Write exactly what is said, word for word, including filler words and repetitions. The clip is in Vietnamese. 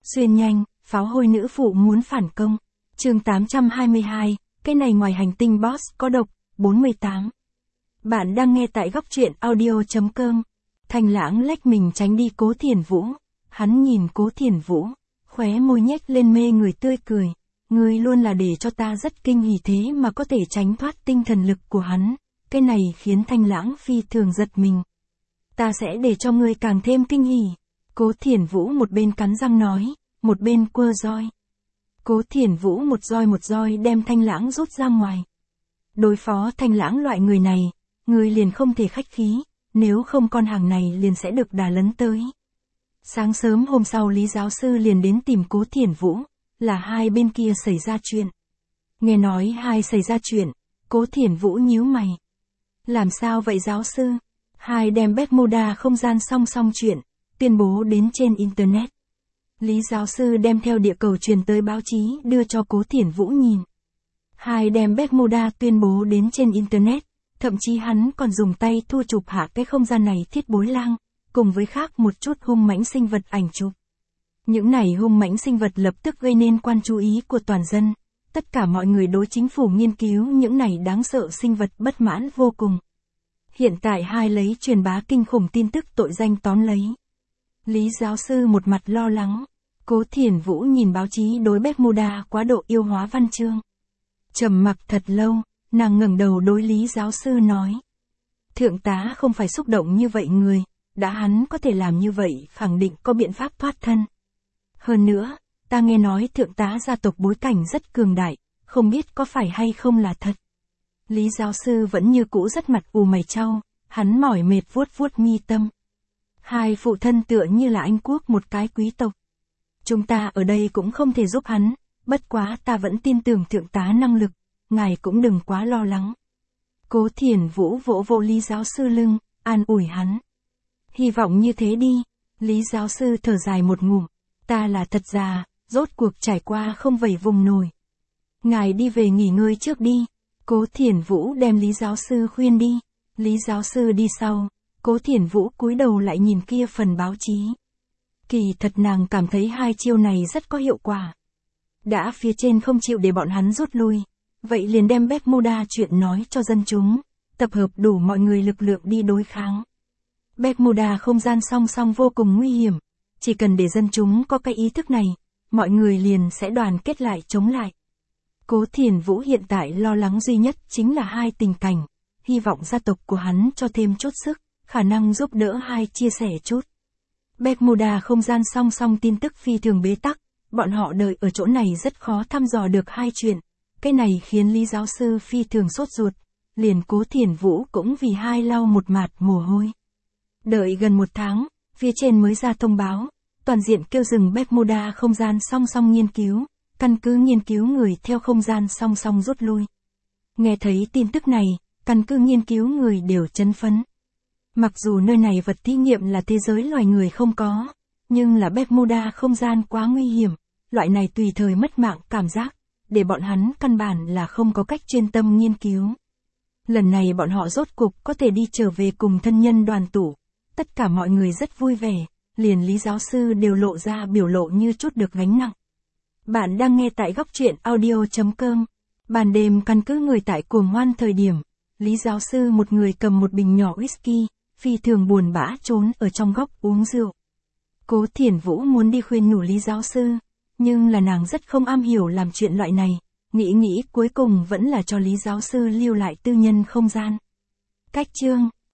Xuyên nhanh, pháo hôi nữ phụ muốn phản công. Chương tám trăm hai mươi hai, cái này ngoài hành tinh boss có độc, bốn mươi tám. Bạn đang nghe tại góc truyện audio.com. Thanh Lãng lách mình tránh đi Cố Thiền Vũ. Hắn nhìn Cố Thiền Vũ, khóe môi nhếch lên mê người tươi cười. Ngươi luôn là để cho ta rất kinh hỉ thế mà có thể tránh thoát tinh thần lực của hắn. Cái này khiến Thanh Lãng phi thường giật mình. Ta sẽ để cho ngươi càng thêm kinh hỉ. Cố Thiền Vũ một bên cắn răng nói, một bên quơ roi. Cố Thiền Vũ một roi một roi đem Thanh Lãng rút ra ngoài. Đối phó Thanh Lãng loại người này, người liền không thể khách khí, nếu không con hàng này liền sẽ được đà lấn tới. Sáng sớm hôm sau Lý giáo sư liền đến tìm Cố Thiền Vũ, là hai bên kia xảy ra chuyện. Nghe nói hai xảy ra chuyện, Cố Thiền Vũ nhíu mày. Làm sao vậy giáo sư? Hai đem Bermuda không gian song song chuyện, tuyên bố đến trên Internet. Lý giáo sư đem theo địa cầu truyền tới báo chí đưa cho Cố Thiền Vũ nhìn. Hai đem Bermuda tuyên bố đến trên Internet, thậm chí hắn còn dùng tay thu chụp hạ cái không gian này thiết bối lang, cùng với khác một chút hung mãnh sinh vật ảnh chụp. Những này hung mãnh sinh vật lập tức gây nên quan chú ý của toàn dân. Tất cả mọi người đối chính phủ nghiên cứu những này đáng sợ sinh vật bất mãn vô cùng. Hiện tại hai lấy truyền bá kinh khủng tin tức tội danh tóm lấy. Lý giáo sư một mặt lo lắng. Cố Thiền Vũ nhìn báo chí đối Bermuda quá độ yêu hóa văn chương. Trầm mặc thật lâu, nàng ngẩng đầu đối Lý giáo sư nói. Thượng tá không phải xúc động như vậy người, đã hắn có thể làm như vậy khẳng định có biện pháp thoát thân. Hơn nữa, ta nghe nói thượng tá gia tộc bối cảnh rất cường đại, không biết có phải hay không là thật. Lý giáo sư vẫn như cũ rất mặt ù mày chau, hắn mỏi mệt vuốt vuốt mi tâm. Hai phụ thân tựa như là Anh quốc một cái quý tộc. Chúng ta ở đây cũng không thể giúp hắn, bất quá ta vẫn tin tưởng thượng tá năng lực, ngài cũng đừng quá lo lắng. Cố Thiền Vũ vỗ vỗ Lý giáo sư lưng, an ủi hắn. Hy vọng như thế đi. Lý giáo sư thở dài một ngụm, ta là thật già, rốt cuộc trải qua không vẩy vùng nổi. Ngài đi về nghỉ ngơi trước đi. Cố Thiền Vũ đem Lý giáo sư khuyên đi. Lý giáo sư đi sau, Cố Thiền Vũ cúi đầu lại nhìn kia phần báo chí. Kỳ thật nàng cảm thấy hai chiêu này rất có hiệu quả. Đã phía trên không chịu để bọn hắn rút lui, vậy liền đem Bermuda chuyện nói cho dân chúng, tập hợp đủ mọi người lực lượng đi đối kháng. Bermuda không gian song song vô cùng nguy hiểm, chỉ cần để dân chúng có cái ý thức này, mọi người liền sẽ đoàn kết lại chống lại. Cố Thiền Vũ hiện tại lo lắng duy nhất chính là hai tình cảnh, hy vọng gia tộc của hắn cho thêm chút sức, khả năng giúp đỡ hai chia sẻ chút. Bermuda không gian song song tin tức phi thường bế tắc, bọn họ đợi ở chỗ này rất khó thăm dò được hai chuyện, cái này khiến Lý giáo sư phi thường sốt ruột, liền Cố Thiền Vũ cũng vì hai lau một mạt mồ hôi. Đợi gần một tháng, phía trên mới ra thông báo, toàn diện kêu dừng Bermuda không gian song song nghiên cứu, căn cứ nghiên cứu người theo không gian song song rút lui. Nghe thấy tin tức này, căn cứ nghiên cứu người đều chấn phấn. Mặc dù nơi này vật thí nghiệm là thế giới loài người không có, nhưng là Bermuda không gian quá nguy hiểm, loại này tùy thời mất mạng cảm giác, để bọn hắn căn bản là không có cách chuyên tâm nghiên cứu. Lần này bọn họ rốt cục có thể đi trở về cùng thân nhân đoàn tụ, tất cả mọi người rất vui vẻ, liền Lý giáo sư đều lộ ra biểu lộ như chút được gánh nặng. Bạn đang nghe tại góc truyện audio.com. Ban đêm căn cứ người tại cuồng hoan thời điểm, Lý giáo sư một người cầm một bình nhỏ whisky, phi thường buồn bã trốn ở trong góc uống rượu. Cố Thiền Vũ muốn đi khuyên nhủ Lý giáo sư, nhưng là nàng rất không am hiểu làm chuyện loại này, nghĩ nghĩ cuối cùng vẫn là cho Lý giáo sư lưu lại tư nhân không gian. Cách chương